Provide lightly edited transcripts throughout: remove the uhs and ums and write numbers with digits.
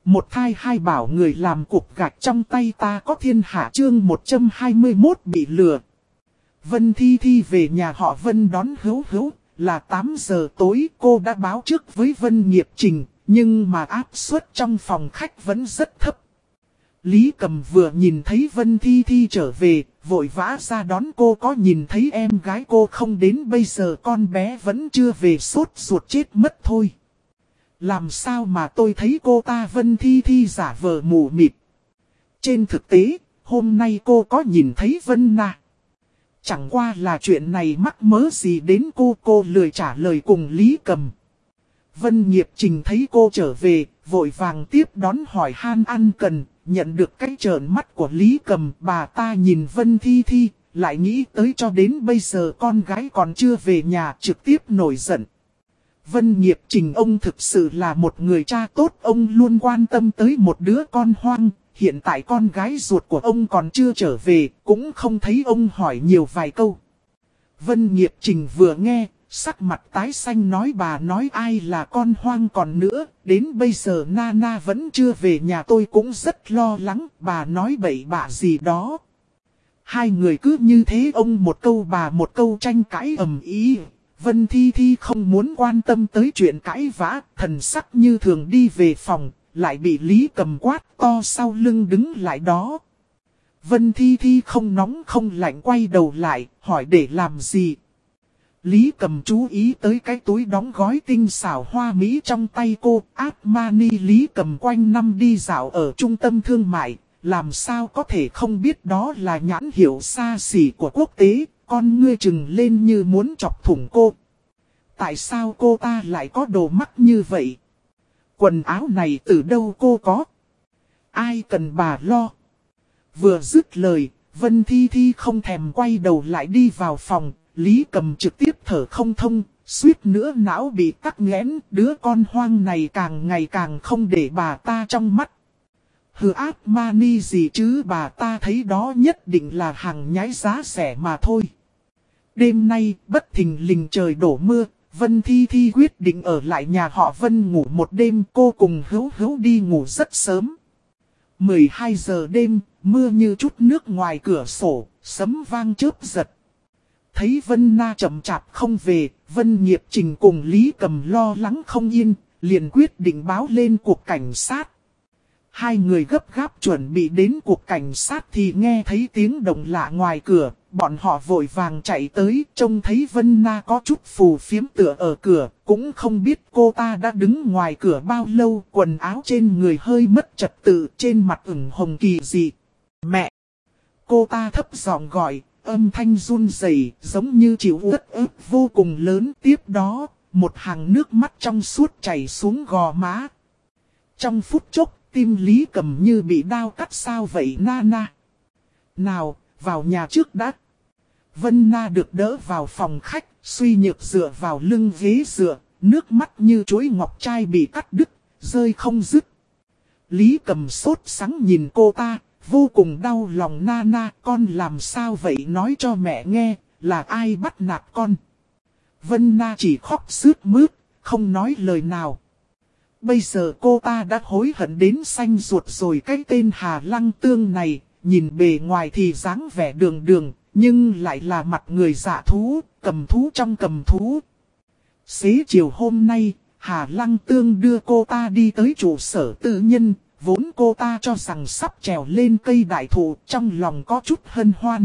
Một thai hai bảo người làm cục gạch trong tay ta có thiên hạ chương 121 bị lừa. Vân Thi Thi về nhà họ Vân đón Hữu Hữu, là 8 giờ tối cô đã báo trước với Vân Nghiệp Trình, nhưng mà áp suất trong phòng khách vẫn rất thấp. Lý Cầm vừa nhìn thấy Vân Thi Thi trở về, vội vã ra đón cô, có nhìn thấy em gái cô không đến bây giờ con bé vẫn chưa về sốt ruột chết mất thôi. Làm sao mà tôi thấy cô ta Vân Thi Thi giả vờ mù mịt. Trên thực tế, hôm nay cô có nhìn thấy Vân Na. Chẳng qua là chuyện này mắc mớ gì đến cô lười trả lời cùng Lý Cầm. Vân Nghiệp Trình thấy cô trở về, vội vàng tiếp đón hỏi han ăn cần, nhận được cái trợn mắt của Lý Cầm. Bà ta nhìn Vân Thi Thi, lại nghĩ tới cho đến bây giờ con gái còn chưa về nhà, trực tiếp nổi giận. Vân Nghiệp Trình ông thực sự là một người cha tốt, ông luôn quan tâm tới một đứa con hoang. Hiện tại con gái ruột của ông còn chưa trở về, cũng không thấy ông hỏi nhiều vài câu. Vân Nghiệp Trình vừa nghe, sắc mặt tái xanh nói bà nói ai là con hoang còn nữa, đến bây giờ Nana vẫn chưa về nhà tôi cũng rất lo lắng, bà nói bậy bạ gì đó. Hai người cứ như thế ông một câu bà một câu tranh cãi ầm ĩ. Vân Thi Thi không muốn quan tâm tới chuyện cãi vã, thần sắc như thường đi về phòng, lại bị Lý Cầm quát to sau lưng đứng lại đó. Vân Thi Thi không nóng không lạnh quay đầu lại, hỏi để làm gì. Lý Cầm chú ý tới cái túi đóng gói tinh xảo hoa mỹ trong tay cô. Armani Lý Cầm quanh năm đi dạo ở trung tâm thương mại, làm sao có thể không biết đó là nhãn hiệu xa xỉ của quốc tế. Con ngươi trừng lên như muốn chọc thủng cô. Tại sao cô ta lại có đồ mắc như vậy? Quần áo này từ đâu cô có? Ai cần bà lo? Vừa dứt lời, Vân Thi Thi không thèm quay đầu lại đi vào phòng. Lý Cầm trực tiếp thở không thông, suýt nữa não bị tắc nghẽn. Đứa con hoang này càng ngày càng không để bà ta trong mắt. Hừ Armani gì chứ, bà ta thấy đó nhất định là hàng nhái giá rẻ mà thôi. Đêm nay, bất thình lình trời đổ mưa, Vân Thi Thi quyết định ở lại nhà họ Vân ngủ một đêm. Cô cùng Hữu Hữu đi ngủ rất sớm. 12 giờ đêm, mưa như chút nước ngoài cửa sổ, sấm vang chớp giật. Thấy Vân Na chậm chạp không về, Vân Nghiệp Trình cùng Lý Cầm lo lắng không yên, liền quyết định báo lên cục cảnh sát. Hai người gấp gáp chuẩn bị đến cục cảnh sát thì nghe thấy tiếng động lạ ngoài cửa. Bọn họ vội vàng chạy tới, trông thấy Vân Na có chút phù phiếm tựa ở cửa. Cũng không biết cô ta đã đứng ngoài cửa bao lâu, quần áo trên người hơi mất trật tự, trên mặt ửng hồng kỳ dị. Mẹ! Cô ta thấp giọng gọi, âm thanh run rẩy giống như chịu uất ức vô cùng lớn. Tiếp đó, một hàng nước mắt trong suốt chảy xuống gò má. Trong phút chốc, tim Lý Cầm như bị đao cắt sao vậy Nana? Nào, vào nhà trước đã. Vân Na được đỡ vào phòng khách, suy nhược dựa vào lưng ghế dựa, nước mắt như chuỗi ngọc trai bị cắt đứt, rơi không dứt. Lý Cầm sốt sắng nhìn cô ta, vô cùng đau lòng. Nana, con làm sao vậy nói cho mẹ nghe, là ai bắt nạt con? Vân Na chỉ khóc sướt mướt, không nói lời nào. Bây giờ cô ta đã hối hận đến xanh ruột rồi. Cái tên Hà Lăng Tương này, nhìn bề ngoài thì dáng vẻ đường đường, nhưng lại là mặt người dạ thú, cầm thú trong cầm thú. Xế chiều hôm nay, Hà Lăng Tương đưa cô ta đi tới trụ sở tư nhân, vốn cô ta cho rằng sắp trèo lên cây đại thụ, trong lòng có chút hân hoan.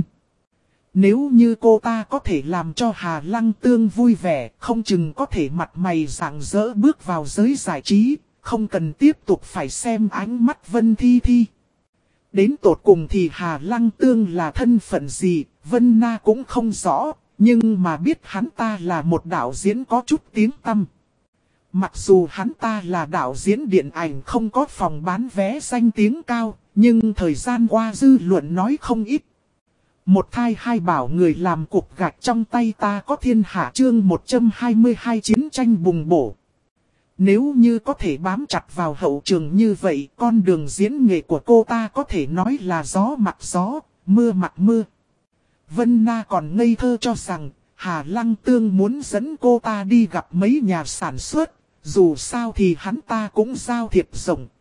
Nếu như cô ta có thể làm cho Hà Lăng Tương vui vẻ, không chừng có thể mặt mày rạng rỡ bước vào giới giải trí, không cần tiếp tục phải xem ánh mắt Vân Thi Thi. Đến tột cùng thì Hà Lăng Tương là thân phận gì, Vân Na cũng không rõ, nhưng mà biết hắn ta là một đạo diễn có chút tiếng tăm. Mặc dù hắn ta là đạo diễn điện ảnh không có phòng bán vé danh tiếng cao, nhưng thời gian qua dư luận nói không ít. Một thai hai bảo người làm cục gạch trong tay ta có thiên hạ chương 122 chiến tranh bùng bổ. Nếu như có thể bám chặt vào hậu trường như vậy, con đường diễn nghệ của cô ta có thể nói là gió mặc gió, mưa mặc mưa. Vân Na còn ngây thơ cho rằng Hà Lăng Tương muốn dẫn cô ta đi gặp mấy nhà sản xuất, dù sao thì hắn ta cũng giao thiệp rộng,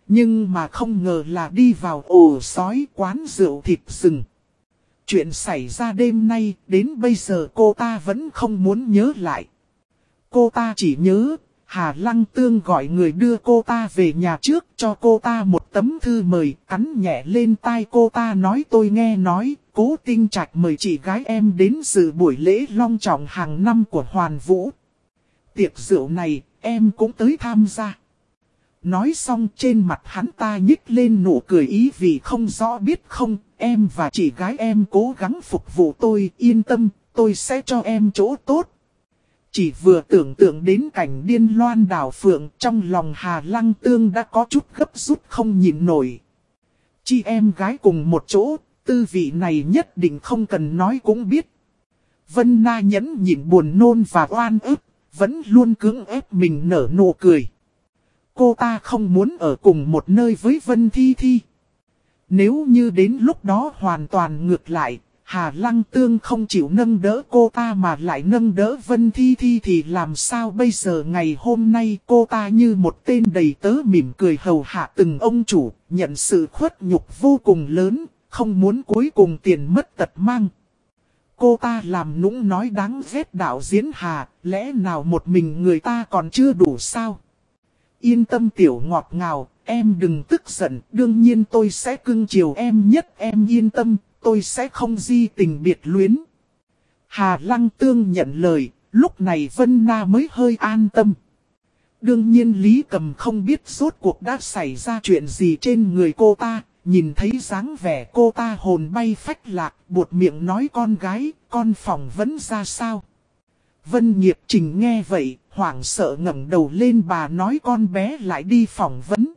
Nhưng mà không ngờ là đi vào ổ sói quán rượu thịt rừng. Chuyện xảy ra đêm nay, đến bây giờ cô ta vẫn không muốn nhớ lại. Cô ta chỉ nhớ, Hà Lăng Tương gọi người đưa cô ta về nhà trước, cho cô ta một tấm thư mời, cắn nhẹ lên tai cô ta nói tôi nghe nói, Cố Tinh Trạch mời chị gái em đến dự buổi lễ long trọng hàng năm của Hoàn Vũ. Tiệc rượu này, em cũng tới tham gia. Nói xong trên mặt hắn ta nhích lên nụ cười ý vì không rõ biết không, em và chị gái em cố gắng phục vụ tôi, yên tâm, tôi sẽ cho em chỗ tốt. Chỉ vừa tưởng tượng đến cảnh điên loan đảo phượng trong lòng Hà Lăng Tương đã có chút gấp rút không nhịn nổi. Chị em gái cùng một chỗ, tư vị này nhất định không cần nói cũng biết. Vân Na nhẫn nhịn buồn nôn và oan ức, vẫn luôn cưỡng ép mình nở nụ cười. Cô ta không muốn ở cùng một nơi với Vân Thi Thi. Nếu như đến lúc đó hoàn toàn ngược lại, Hà Lăng Tương không chịu nâng đỡ cô ta mà lại nâng đỡ Vân Thi Thi thì làm sao bây giờ ngày hôm nay cô ta như một tên đầy tớ mỉm cười hầu hạ từng ông chủ, nhận sự khuất nhục vô cùng lớn, không muốn cuối cùng tiền mất tật mang. Cô ta làm nũng nói đáng ghét đạo diễn Hà, lẽ nào một mình người ta còn chưa đủ sao? Yên tâm tiểu ngọt ngào, em đừng tức giận, đương nhiên tôi sẽ cưng chiều em nhất, em yên tâm, tôi sẽ không di tình biệt luyến. Hà Lăng Tương nhận lời, lúc này Vân Na mới hơi an tâm. Đương nhiên Lý Cầm không biết rốt cuộc đã xảy ra chuyện gì trên người cô ta, nhìn thấy dáng vẻ cô ta hồn bay phách lạc, buột miệng nói con gái, con phỏng vấn ra sao. Vân Nghiệp Trình nghe vậy, hoảng sợ ngẩng đầu lên bà nói con bé lại đi phỏng vấn.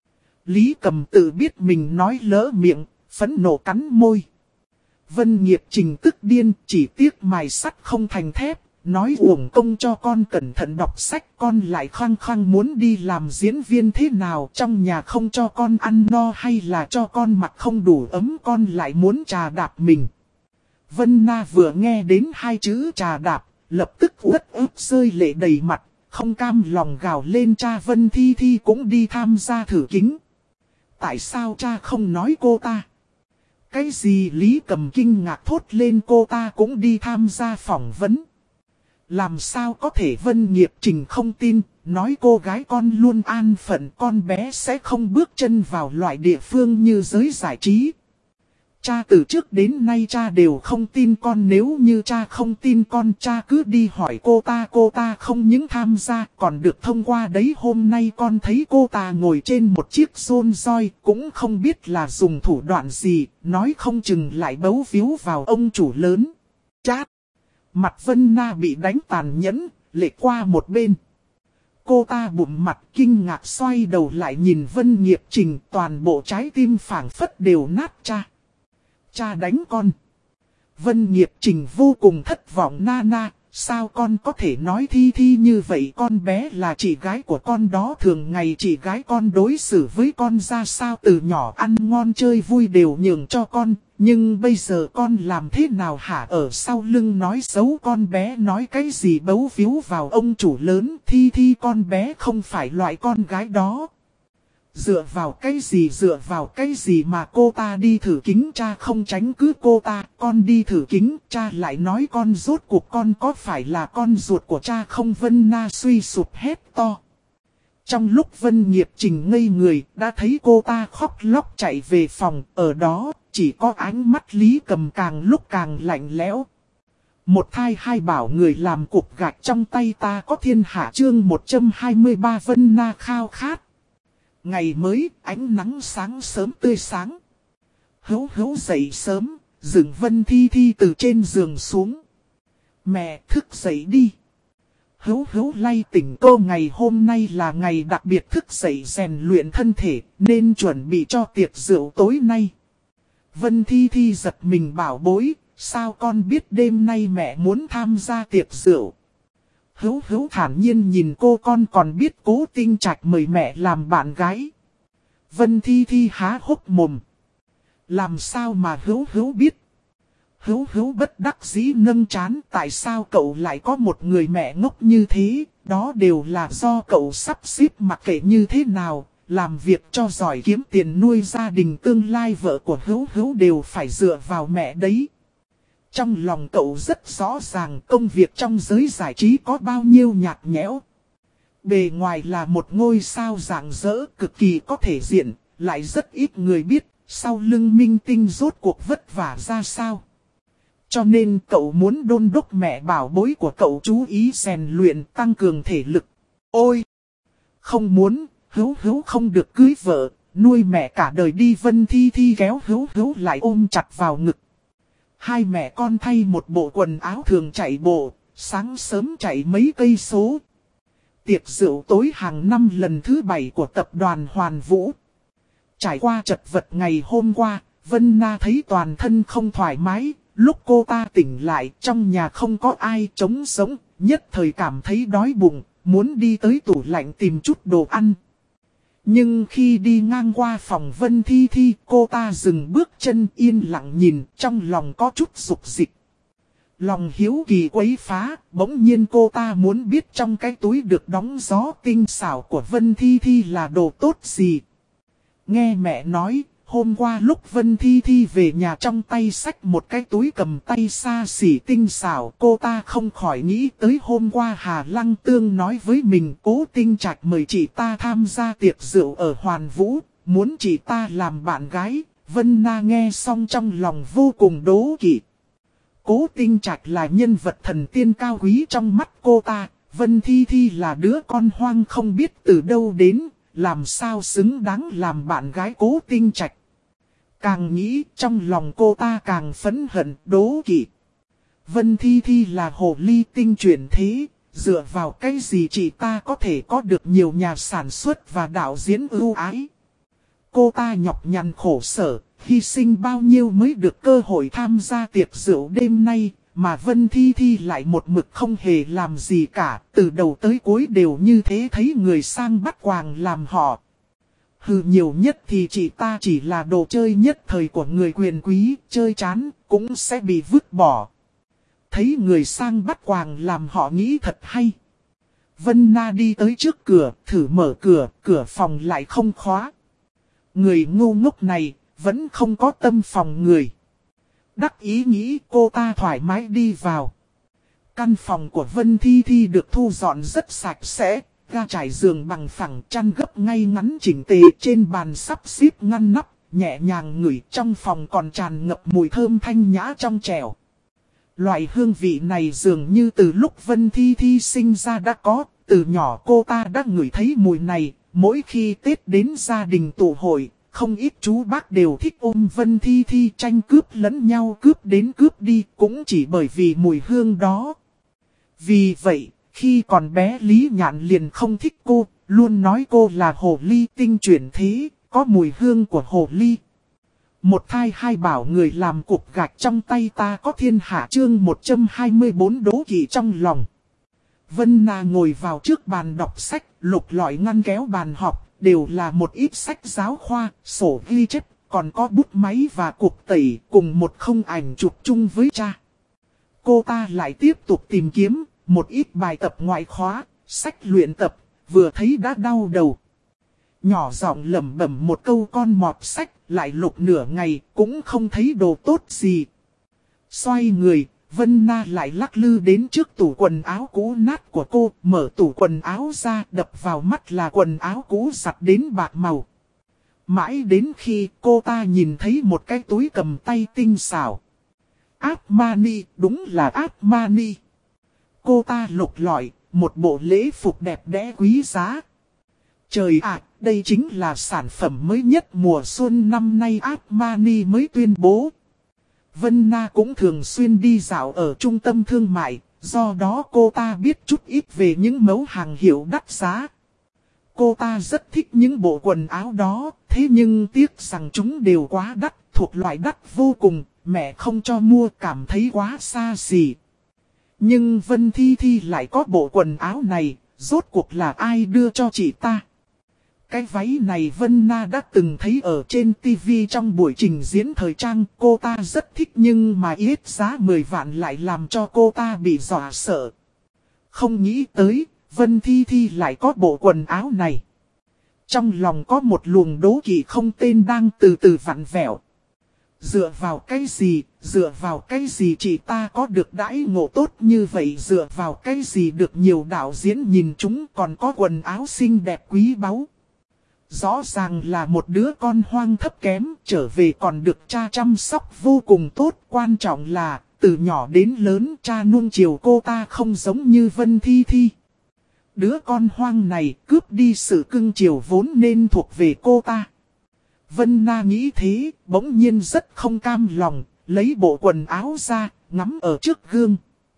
Lý Cầm tự biết mình nói lỡ miệng, phẫn nộ cắn môi. Vân Nghiệp Trình tức điên, chỉ tiếc mài sắt không thành thép, nói uổng công cho con cẩn thận đọc sách, con lại khăng khăng muốn đi làm diễn viên thế nào, trong nhà không cho con ăn no hay là cho con mặc không đủ ấm con lại muốn trà đạp mình. Vân Na vừa nghe đến hai chữ trà đạp, lập tức uất ức rơi lệ đầy mặt, không cam lòng gào lên cha Vân Thi Thi cũng đi tham gia thử kính. Tại sao cha không nói cô ta? Cái gì Lý Cầm kinh ngạc thốt lên cô ta cũng đi tham gia phỏng vấn. Làm sao có thể Vân Nghiệp Trình không tin, nói cô gái con luôn an phận con bé sẽ không bước chân vào loại địa phương như giới giải trí. Cha từ trước đến nay cha đều không tin con, nếu như cha không tin con cha cứ đi hỏi cô ta không những tham gia còn được thông qua đấy. Hôm nay con thấy cô ta ngồi trên một chiếc Rolls Royce cũng không biết là dùng thủ đoạn gì, nói không chừng lại bấu víu vào ông chủ lớn. Chát! Mặt Vân Na bị đánh tàn nhẫn, lệ qua một bên. Cô ta bụng mặt kinh ngạc xoay đầu lại nhìn Vân Nghiệp Trình, toàn bộ trái tim phảng phất đều nát. Cha đánh con. Vân Nghiệp Trình vô cùng thất vọng. Na, sao con có thể nói Thi Thi như vậy, con bé là chị gái của con đó, thường ngày chị gái con đối xử với con ra sao, từ nhỏ ăn ngon chơi vui đều nhường cho con, nhưng bây giờ con làm thế nào hả? Ở sau lưng nói xấu con bé, nói cái gì bấu víu vào ông chủ lớn. Thi Thi con bé không phải loại con gái đó. Dựa vào cái gì mà cô ta đi thử kính, cha không tránh cứ cô ta, con đi thử kính, cha lại nói con, rốt cuộc con có phải là con ruột của cha không? Vân Na suy sụp hét to. Trong lúc Vân Nghiệp Trình ngây người, đã thấy cô ta khóc lóc chạy về phòng, ở đó, chỉ có ánh mắt Lý Cầm càng lúc càng lạnh lẽo. Một thai hai bảo người làm cục gạch trong tay ta có thiên hạ. Chương 123 Vân Na khao khát. Ngày mới, ánh nắng sáng sớm tươi sáng. Hữu dậy sớm, dựng Vân Thi Thi từ trên giường xuống. Mẹ thức dậy đi. Hữu lay tỉnh cô, ngày hôm nay là ngày đặc biệt, thức dậy rèn luyện thân thể, nên chuẩn bị cho tiệc rượu tối nay. Vân Thi Thi giật mình bảo bối, sao con biết đêm nay mẹ muốn tham gia tiệc rượu? Hữu thản nhiên nhìn cô, con còn biết Cố Tinh Trạch mời mẹ làm bạn gái. Vân Thi Thi há hốc mồm. Làm sao mà Hữu biết? Hữu bất đắc dĩ nâng trán, tại sao cậu lại có một người mẹ ngốc như thế? Đó đều là do cậu sắp xếp, mặc kệ như thế nào, làm việc cho giỏi kiếm tiền nuôi gia đình tương lai vợ của Hữu Hữu đều phải dựa vào mẹ đấy. Trong lòng cậu rất rõ ràng công việc trong giới giải trí có bao nhiêu nhạt nhẽo. Bề ngoài là một ngôi sao rạng rỡ cực kỳ có thể diện, lại rất ít người biết sau lưng minh tinh rốt cuộc vất vả ra sao. Cho nên cậu muốn đôn đốc mẹ bảo bối của cậu chú ý rèn luyện tăng cường thể lực. Ôi! Không muốn, Hữu Hữu không được cưới vợ, nuôi mẹ cả đời đi. Vân Thi Thi kéo Hữu Hữu lại ôm chặt vào ngực. Hai mẹ con thay một bộ quần áo thường chạy bộ, sáng sớm chạy mấy cây số. Tiệc rượu tối hàng năm lần thứ 7 của tập đoàn Hoàn Vũ. Trải qua chật vật ngày hôm qua, Vân Na thấy toàn thân không thoải mái. Lúc cô ta tỉnh lại trong nhà không có ai, trống sống, nhất thời cảm thấy đói bụng, muốn đi tới tủ lạnh tìm chút đồ ăn. Nhưng khi đi ngang qua phòng Vân Thi Thi, cô ta dừng bước chân yên lặng nhìn, trong lòng có chút dục dịch. Lòng hiếu kỳ quấy phá, bỗng nhiên cô ta muốn biết trong cái túi được đóng gió tinh xảo của Vân Thi Thi là đồ tốt gì. Nghe mẹ nói, hôm qua lúc Vân Thi Thi về nhà trong tay xách một cái túi cầm tay xa xỉ tinh xảo, cô ta không khỏi nghĩ tới hôm qua Hà Lăng Tương nói với mình Cố Tinh Trạch mời chị ta tham gia tiệc rượu ở Hoàn Vũ, muốn chị ta làm bạn gái. Vân Na nghe xong trong lòng vô cùng đố kỵ. Cố Tinh Trạch là nhân vật thần tiên cao quý trong mắt cô ta, Vân Thi Thi là đứa con hoang không biết từ đâu đến, làm sao xứng đáng làm bạn gái Cố Tinh Trạch. Càng nghĩ trong lòng cô ta càng phẫn hận đố kỵ. Vân Thi Thi là hồ ly tinh chuyển thế, dựa vào cái gì chị ta có thể có được nhiều nhà sản xuất và đạo diễn ưu ái. Cô ta nhọc nhằn khổ sở, hy sinh bao nhiêu mới được cơ hội tham gia tiệc rượu đêm nay, mà Vân Thi Thi lại một mực không hề làm gì cả, từ đầu tới cuối đều như thế thấy người sang bắt quàng làm họ. Hừ, nhiều nhất thì chị ta chỉ là đồ chơi nhất thời của người quyền quý, chơi chán, cũng sẽ bị vứt bỏ. Thấy người sang bắt quàng làm họ nghĩ thật hay. Vân Na đi tới trước cửa, thử mở cửa, cửa phòng lại không khóa. Người ngu ngốc này, vẫn không có tâm phòng người. Đắc ý nghĩ cô ta thoải mái đi vào. Căn phòng của Vân Thi Thi được thu dọn rất sạch sẽ. Ga trải giường bằng phẳng, chăn gấp ngay ngắn chỉnh tề, trên bàn sắp xếp ngăn nắp, nhẹ nhàng ngửi, trong phòng còn tràn ngập mùi thơm thanh nhã trong trẻo. Loại hương vị này dường như từ lúc Vân Thi Thi sinh ra đã có, từ nhỏ cô ta đã ngửi thấy mùi này. Mỗi khi Tết đến gia đình tụ hội, không ít chú bác đều thích ôm Vân Thi Thi tranh cướp lẫn nhau, cướp đến cướp đi, cũng chỉ bởi vì mùi hương đó. Vì vậy, khi còn bé Lý Nhạn liền không thích cô, luôn nói cô là hồ ly tinh chuyển thế, có mùi hương của hồ ly. Một thai hai bảo người làm cục gạch trong tay ta có thiên hạ. Chương 124 đố kỵ trong lòng. Vân Na ngồi vào trước bàn đọc sách, lục lọi ngăn kéo bàn học, đều là một ít sách giáo khoa, sổ ghi chép, còn có bút máy và cục tẩy cùng một không ảnh chụp chung với cha. Cô ta lại tiếp tục tìm kiếm một ít bài tập ngoại khóa, sách luyện tập, vừa thấy đã đau đầu. Nhỏ giọng lẩm bẩm một câu con mọt sách, lại lục nửa ngày, cũng không thấy đồ tốt gì. Xoay người, Vân Na lại lắc lư đến trước tủ quần áo cũ nát của cô, mở tủ quần áo ra, đập vào mắt là quần áo cũ giặt đến bạc màu. Mãi đến khi cô ta nhìn thấy một cái túi cầm tay tinh xảo. Armani, đúng là Armani. Cô ta lục lọi, một bộ lễ phục đẹp đẽ quý giá. Trời ạ, đây chính là sản phẩm mới nhất mùa xuân năm nay Armani mới tuyên bố. Vân Na cũng thường xuyên đi dạo ở trung tâm thương mại, do đó cô ta biết chút ít về những mẫu hàng hiệu đắt giá. Cô ta rất thích những bộ quần áo đó, thế nhưng tiếc rằng chúng đều quá đắt, thuộc loại đắt vô cùng, mẹ không cho mua cảm thấy quá xa xỉ. Nhưng Vân Thi Thi lại có bộ quần áo này, rốt cuộc là ai đưa cho chị ta? Cái váy này Vân Na đã từng thấy ở trên TV trong buổi trình diễn thời trang, cô ta rất thích nhưng mà ít giá 10 vạn lại làm cho cô ta bị dọa sợ. Không nghĩ tới, Vân Thi Thi lại có bộ quần áo này. Trong lòng có một luồng đố kỵ không tên đang từ từ vặn vẹo. Dựa vào cái gì chị ta có được đãi ngộ tốt như vậy, dựa vào cái gì được nhiều đạo diễn nhìn chúng còn có quần áo xinh đẹp quý báu. Rõ ràng là một đứa con hoang thấp kém, trở về còn được cha chăm sóc vô cùng tốt. Quan trọng là, từ nhỏ đến lớn cha nuông chiều cô ta không giống như Vân Thi Thi. Đứa con hoang này cướp đi sự cưng chiều vốn nên thuộc về cô ta. Vân Na nghĩ thế, bỗng nhiên rất không cam lòng, lấy bộ quần áo ra, ngắm ở trước gương.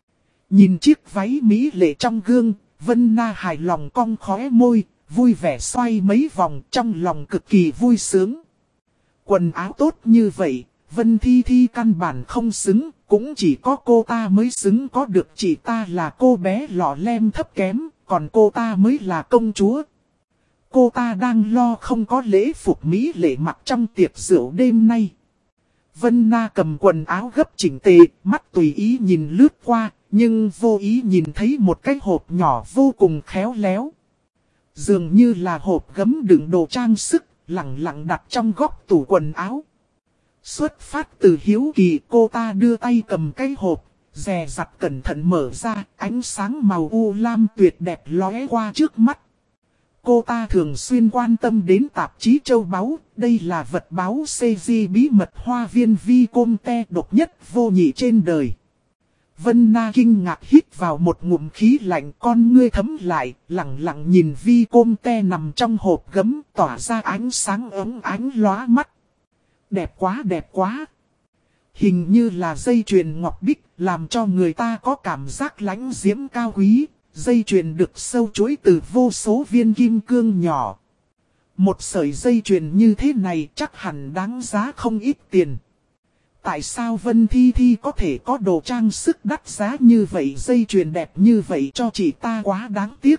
Nhìn chiếc váy mỹ lệ trong gương, Vân Na hài lòng cong khóe môi, vui vẻ xoay mấy vòng, trong lòng cực kỳ vui sướng. Quần áo tốt như vậy, Vân Thi Thi căn bản không xứng, cũng chỉ có cô ta mới xứng có được, chị ta là cô bé lọ lem thấp kém, còn cô ta mới là công chúa. Cô ta đang lo không có lễ phục mỹ lệ mặc trong tiệc rượu đêm nay. Vân Na cầm quần áo gấp chỉnh tề, mắt tùy ý nhìn lướt qua, nhưng vô ý nhìn thấy một cái hộp nhỏ vô cùng khéo léo. Dường như là hộp gấm đựng đồ trang sức, lẳng lặng đặt trong góc tủ quần áo. Xuất phát từ hiếu kỳ, cô ta đưa tay cầm cái hộp, dè dặt cẩn thận mở ra, ánh sáng màu u lam tuyệt đẹp lóe qua trước mắt. Cô ta thường xuyên quan tâm đến tạp chí châu báu, đây là vật báu CG bí mật hoa viên Vicomte độc nhất vô nhị trên đời. Vân Na kinh ngạc hít vào một ngụm khí lạnh, con ngươi thấm lại, lặng lặng nhìn Vicomte nằm trong hộp gấm, tỏa ra ánh sáng ấm ánh lóa mắt. Đẹp quá, đẹp quá. Hình như là dây chuyền ngọc bích, làm cho người ta có cảm giác lãnh diễm cao quý. Dây chuyền được sâu chuỗi từ vô số viên kim cương nhỏ. Một sợi dây chuyền như thế này chắc hẳn đáng giá không ít tiền. Tại sao Vân Thi Thi có thể có đồ trang sức đắt giá như vậy, dây chuyền đẹp như vậy cho chị ta quá đáng tiếc.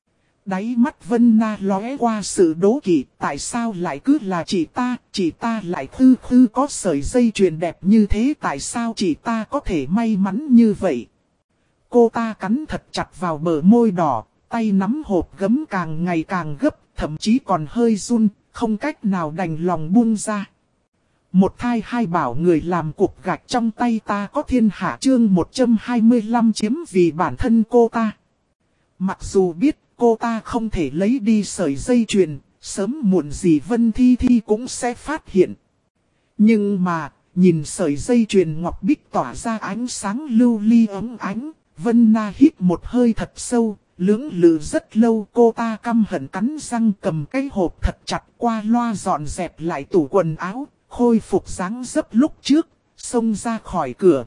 Đáy mắt Vân Na lóe qua sự đố kỵ, tại sao lại cứ là chị ta lại khư có sợi dây chuyền đẹp như thế, tại sao chị ta có thể may mắn như vậy. Cô ta cắn thật chặt vào bờ môi đỏ, tay nắm hộp gấm càng ngày càng gấp, thậm chí còn hơi run, không cách nào đành lòng buông ra. Một thai hai bảo người làm cục gạch trong tay ta có thiên hạ, chương 125 chiếm vì bản thân cô ta. Mặc dù biết cô ta không thể lấy đi sợi dây chuyền, sớm muộn gì Vân Thi Thi cũng sẽ phát hiện. Nhưng mà, nhìn sợi dây chuyền ngọc bích tỏa ra ánh sáng lưu ly ấm ánh, Vân Na hít một hơi thật sâu, lưỡng lự rất lâu. Cô ta căm hận cắn răng cầm cái hộp thật chặt, qua loa dọn dẹp lại tủ quần áo, khôi phục dáng dấp lúc trước, xông ra khỏi cửa.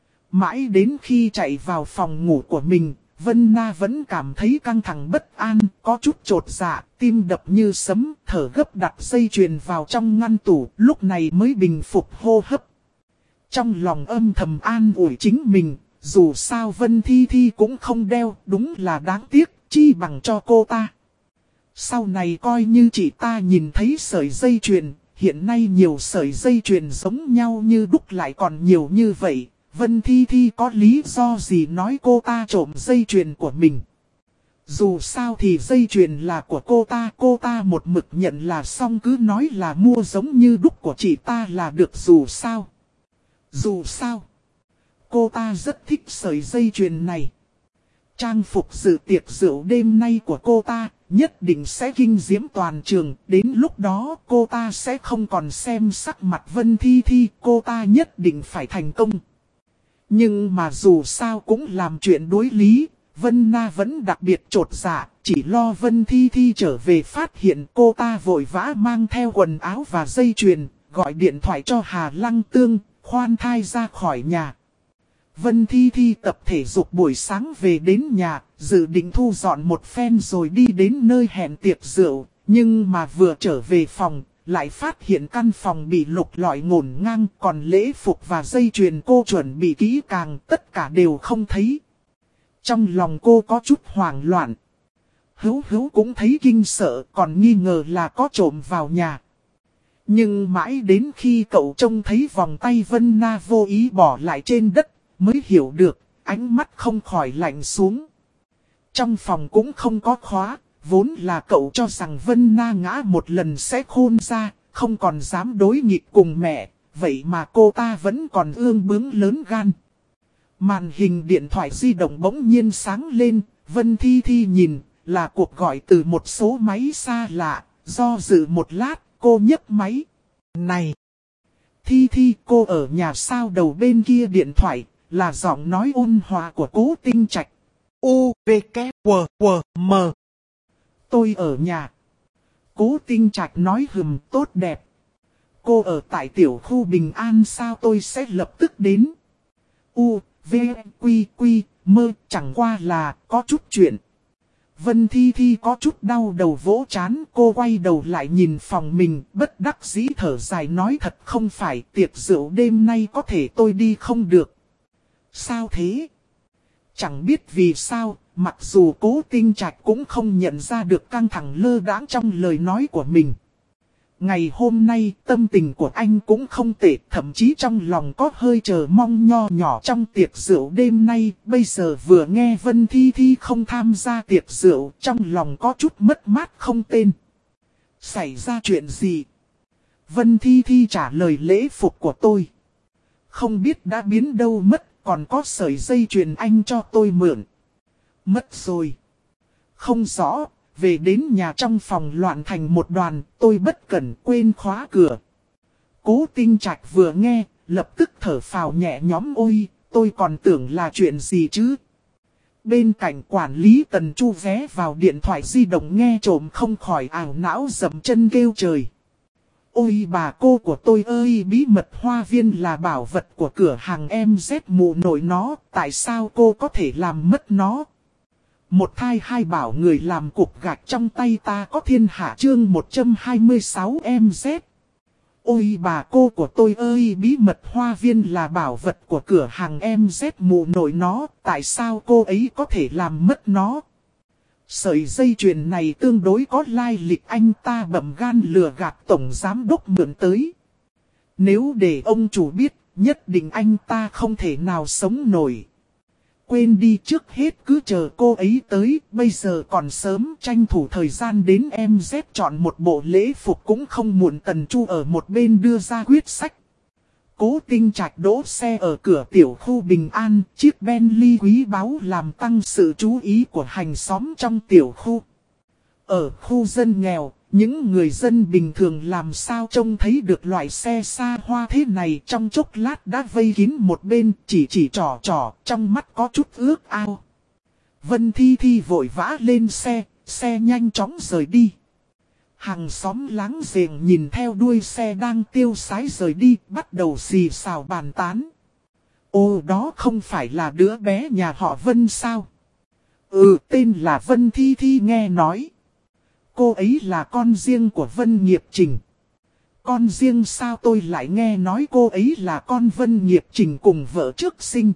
Mãi đến khi chạy vào phòng ngủ của mình, Vân Na vẫn cảm thấy căng thẳng bất an, có chút chột dạ, tim đập như sấm, thở gấp đặt dây chuyền vào trong ngăn tủ, lúc này mới bình phục hô hấp. Trong lòng âm thầm an ủi chính mình. Dù sao Vân Thi Thi cũng không đeo, đúng là đáng tiếc, chi bằng cho cô ta. Sau này coi như chị ta nhìn thấy sợi dây chuyền, hiện nay nhiều sợi dây chuyền giống nhau như đúc lại còn nhiều như vậy. Vân Thi Thi có lý do gì nói cô ta trộm dây chuyền của mình. Dù sao thì dây chuyền là của cô ta một mực nhận là xong, cứ nói là mua giống như đúc của chị ta là được. Dù sao. Cô ta rất thích sợi dây chuyền này. Trang phục dự tiệc rượu đêm nay của cô ta nhất định sẽ kinh diễm toàn trường. Đến lúc đó cô ta sẽ không còn xem sắc mặt Vân Thi Thi. Cô ta nhất định phải thành công. Nhưng mà dù sao cũng làm chuyện đối lý. Vân Na vẫn đặc biệt chột dạ. Chỉ lo Vân Thi Thi trở về phát hiện cô ta vội vã mang theo quần áo và dây chuyền. Gọi điện thoại cho Hà Lăng Tương, khoan thai ra khỏi nhà. Vân Thi Thi tập thể dục buổi sáng về đến nhà, dự định thu dọn một phen rồi đi đến nơi hẹn tiệc rượu. Nhưng mà vừa trở về phòng, lại phát hiện căn phòng bị lục lọi ngổn ngang, còn lễ phục và dây chuyền cô chuẩn bị kỹ càng, tất cả đều không thấy. Trong lòng cô có chút hoảng loạn. Hữu cũng thấy kinh sợ, còn nghi ngờ là có trộm vào nhà. Nhưng mãi đến khi cậu trông thấy vòng tay Vân Na vô ý bỏ lại trên đất, mới hiểu được, ánh mắt không khỏi lạnh xuống. Trong phòng cũng không có khóa, Vốn là cậu cho rằng Vân Na ngã một lần sẽ khôn ra, không còn dám đối nghịch cùng mẹ, vậy mà cô ta vẫn còn ương bướng lớn gan. Màn hình điện thoại di động bỗng nhiên sáng lên, Vân Thi Thi nhìn, là cuộc gọi từ một số máy xa lạ, do dự một lát, cô nhấc máy. Này! Thi Thi, cô ở nhà sao? Đầu bên kia điện thoại, là giọng nói ôn hòa của Cố Tinh Trạch. U, V, K, W, W, M. Tôi ở nhà. Cố Tinh Trạch nói hừm, tốt đẹp. Cô ở tại tiểu khu Bình An sao? Tôi sẽ lập tức đến. U, V, Quy, Quy, Mơ, chẳng qua là có chút chuyện. Vân Thi Thi có chút đau đầu vỗ chán, cô quay đầu lại nhìn phòng mình, bất đắc dĩ thở dài nói thật không phải, tiệc rượu đêm nay có thể tôi đi không được. Sao thế? Chẳng biết vì sao, mặc dù Cố Tinh Trạch cũng không nhận ra được căng thẳng lơ đãng trong lời nói của mình. Ngày hôm nay tâm tình của anh cũng không tệ, thậm chí trong lòng có hơi chờ mong nho nhỏ trong tiệc rượu đêm nay. Bây giờ vừa nghe Vân Thi Thi không tham gia tiệc rượu, trong lòng có chút mất mát không tên. Xảy ra chuyện gì? Vân Thi Thi trả lời lễ phục của tôi. Không biết đã biến đâu mất, còn có sợi dây chuyền anh cho tôi mượn. Mất rồi. Không rõ. Về đến nhà trong phòng loạn thành một đoàn, tôi bất cẩn quên khóa cửa. Cố Tinh Trạch vừa nghe, lập tức thở phào nhẹ nhõm ôi, tôi còn tưởng là chuyện gì chứ. Bên cạnh quản lý Tần Chu vé vào điện thoại di động nghe trộm không khỏi ảo não dậm chân kêu trời. Ôi bà cô của tôi ơi, bí mật hoa viên là bảo vật của cửa hàng MZ mụ nội nó, tại sao cô có thể làm mất nó? Một thai hai bảo người làm cục gạch trong tay ta có thiên hạ chương 126 MZ. Ôi bà cô của tôi ơi, bí mật hoa viên là bảo vật của cửa hàng MZ mụ nội nó, tại sao cô ấy có thể làm mất nó? Sợi dây chuyền này tương đối có lai lịch, anh ta bầm gan lừa gạt tổng giám đốc mượn tới. Nếu để ông chủ biết, nhất định anh ta không thể nào sống nổi. Quên đi, trước hết cứ chờ cô ấy tới, bây giờ còn sớm, tranh thủ thời gian đến MZ chọn một bộ lễ phục cũng không muộn. Tần Chu ở một bên đưa ra quyết sách. Cố Tinh Trạch đỗ xe ở cửa tiểu khu Bình An, chiếc Bentley quý báu làm tăng sự chú ý của hàng xóm trong tiểu khu. Ở khu dân nghèo, những người dân bình thường làm sao trông thấy được loại xe xa hoa thế này, trong chốc lát đã vây kín một bên, chỉ trỏ trỏ, trong mắt có chút ước ao. Vân Thi Thi vội vã lên xe nhanh chóng rời đi. Hàng xóm láng giềng nhìn theo đuôi xe đang tiêu sái rời đi, bắt đầu xì xào bàn tán. Ồ, đó không phải là đứa bé nhà họ Vân sao? Ừ, tên là Vân Thi Thi nghe nói. Cô ấy là con riêng của Vân Nghiệp Trình. Con riêng sao? Tôi lại nghe nói cô ấy là con Vân Nghiệp Trình cùng vợ trước sinh.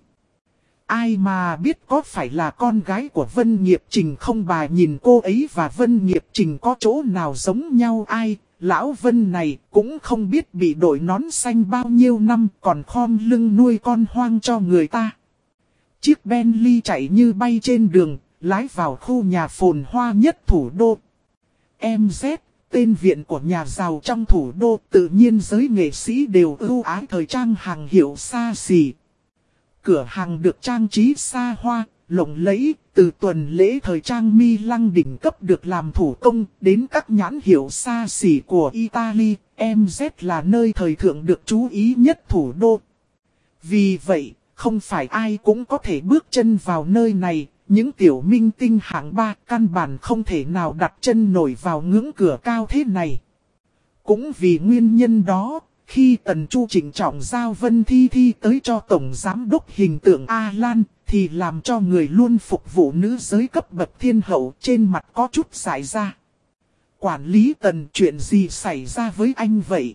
Ai mà biết có phải là con gái của Vân Nghiệp Trình không? Bà nhìn cô ấy và Vân Nghiệp Trình có chỗ nào giống nhau? Ai, lão Vân này cũng không biết bị đội nón xanh bao nhiêu năm còn khom lưng nuôi con hoang cho người ta. Chiếc Bentley chạy như bay trên đường, lái vào khu nhà phồn hoa nhất thủ đô. MZ, tên viện của nhà giàu trong thủ đô, tự nhiên giới nghệ sĩ đều ưu ái thời trang hàng hiệu xa xỉ. Cửa hàng được trang trí xa hoa, lộng lẫy, từ tuần lễ thời trang mi lăng đỉnh cấp được làm thủ công, đến các nhãn hiệu xa xỉ của Italy, MZ là nơi thời thượng được chú ý nhất thủ đô. Vì vậy, không phải ai cũng có thể bước chân vào nơi này. Những tiểu minh tinh hạng 3 căn bản không thể nào đặt chân nổi vào ngưỡng cửa cao thế này. Cũng vì nguyên nhân đó, khi Tần Chu trịnh trọng giao Vân Thi Thi tới cho Tổng Giám đốc hình tượng Alan, thì làm cho người luôn phục vụ nữ giới cấp bậc thiên hậu trên mặt có chút dại ra. Quản lý Tần, chuyện gì xảy ra với anh vậy?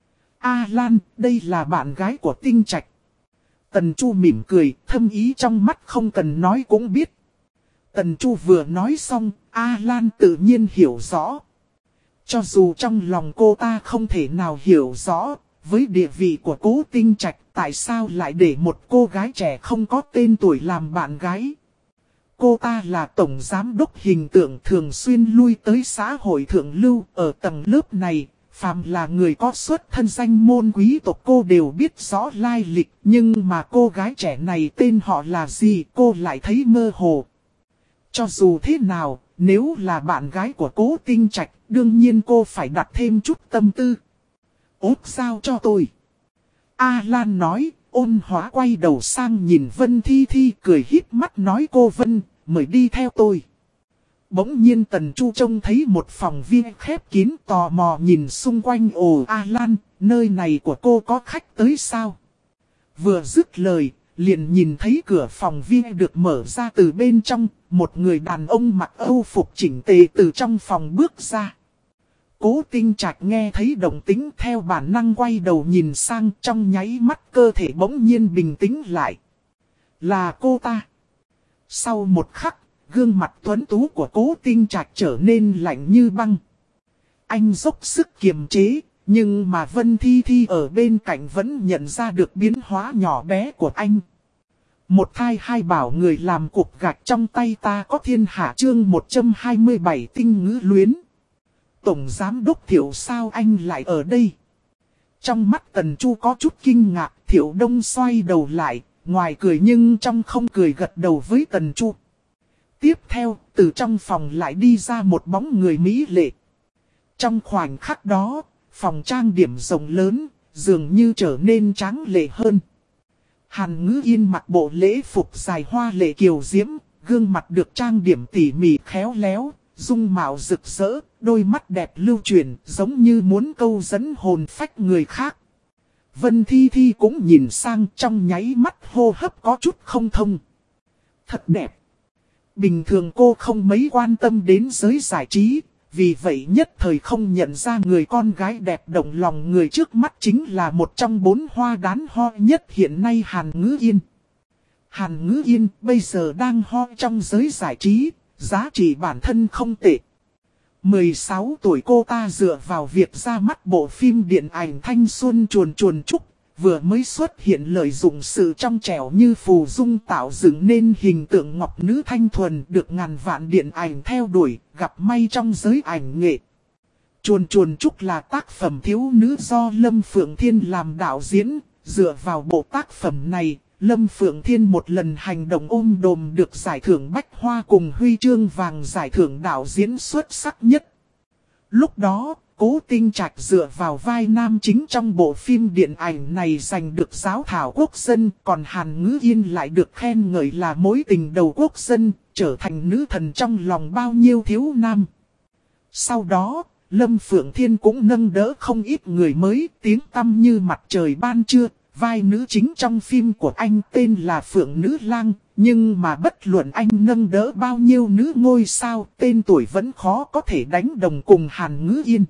Alan, đây là bạn gái của Tinh Trạch. Tần Chu mỉm cười, thâm ý trong mắt không cần nói cũng biết. Tần Chu vừa nói xong, Alan tự nhiên hiểu rõ. Cho dù trong lòng cô ta không thể nào hiểu rõ, với địa vị của Cố Tinh Trạch, tại sao lại để một cô gái trẻ không có tên tuổi làm bạn gái. Cô ta là tổng giám đốc hình tượng thường xuyên lui tới xã hội thượng lưu ở tầng lớp này. Phàm là người có xuất thân danh môn quý tộc cô đều biết rõ lai lịch. Nhưng mà cô gái trẻ này tên họ là gì cô lại thấy mơ hồ. Cho dù thế nào, nếu là bạn gái của Cố Tinh Trạch, đương nhiên cô phải đặt thêm chút tâm tư. Ốt sao cho tôi. A Lan nói, ôn hóa quay đầu sang nhìn Vân Thi Thi cười híp mắt nói cô Vân, mời đi theo tôi. Bỗng nhiên Tần Chu trông thấy một phòng viên khép kín tò mò nhìn xung quanh ồ A Lan, nơi này của cô có khách tới sao? Vừa dứt lời, liền nhìn thấy cửa phòng viên được mở ra từ bên trong, một người đàn ông mặc âu phục chỉnh tề từ trong phòng bước ra. Cố Tinh Trạch nghe thấy động tĩnh theo bản năng quay đầu nhìn sang trong nháy mắt cơ thể bỗng nhiên bình tĩnh lại. Là cô ta. Sau một khắc, gương mặt tuấn tú của Cố Tinh Trạch trở nên lạnh như băng. Anh dốc sức kiềm chế, nhưng mà Vân Thi Thi ở bên cạnh vẫn nhận ra được biến hóa nhỏ bé của anh. Một thai hai bảo người làm cục gạch trong tay ta có thiên hạ chương 127 tinh ngữ luyến. Tổng giám đốc Thiệu sao anh lại ở đây? Trong mắt Tần Chu có chút kinh ngạc, Thiệu Đông xoay đầu lại, ngoài cười nhưng trong không cười gật đầu với Tần Chu. Tiếp theo, từ trong phòng lại đi ra một bóng người mỹ lệ. Trong khoảnh khắc đó, phòng trang điểm rộng lớn, dường như trở nên tráng lệ hơn. Hàn Ngữ Yên mặc bộ lễ phục dài hoa lệ kiều diễm, gương mặt được trang điểm tỉ mỉ khéo léo, dung mạo rực rỡ, đôi mắt đẹp lưu chuyển, giống như muốn câu dẫn hồn phách người khác. Vân Thi Thi cũng nhìn sang trong nháy mắt hô hấp có chút không thông. Thật đẹp. Bình thường cô không mấy quan tâm đến giới giải trí, vì vậy nhất thời không nhận ra người con gái đẹp động lòng người trước mắt chính là một trong 4 hoa đán ho nhất hiện nay Hàn Ngữ Yên. Hàn Ngữ Yên bây giờ đang ho trong giới giải trí, giá trị bản thân không tệ. 16 tuổi cô ta dựa vào việc ra mắt bộ phim điện ảnh thanh xuân chuồn chuồn chúc, vừa mới xuất hiện lợi dụng sự trong trẻo như phù dung tạo dựng nên hình tượng ngọc nữ thanh thuần được ngàn vạn điện ảnh theo đuổi, gặp may trong giới ảnh nghệ. Chuồn chuồn chúc là tác phẩm thiếu nữ do Lâm Phượng Thiên làm đạo diễn, dựa vào bộ tác phẩm này, Lâm Phượng Thiên một lần hành động ôm đồm được giải thưởng Bách Hoa cùng huy chương vàng giải thưởng đạo diễn xuất sắc nhất. Lúc đó, Cố Tinh Trạch dựa vào vai nam chính trong bộ phim điện ảnh này giành được giáo thảo quốc dân, còn Hàn Ngữ Yên lại được khen ngợi là mối tình đầu quốc dân, trở thành nữ thần trong lòng bao nhiêu thiếu nam. Sau đó, Lâm Phượng Thiên cũng nâng đỡ không ít người mới, tiếng tăm như mặt trời ban trưa. Vai nữ chính trong phim của anh tên là Phượng Nữ Lang, nhưng mà bất luận anh nâng đỡ bao nhiêu nữ ngôi sao, tên tuổi vẫn khó có thể đánh đồng cùng Hàn Ngữ Yên.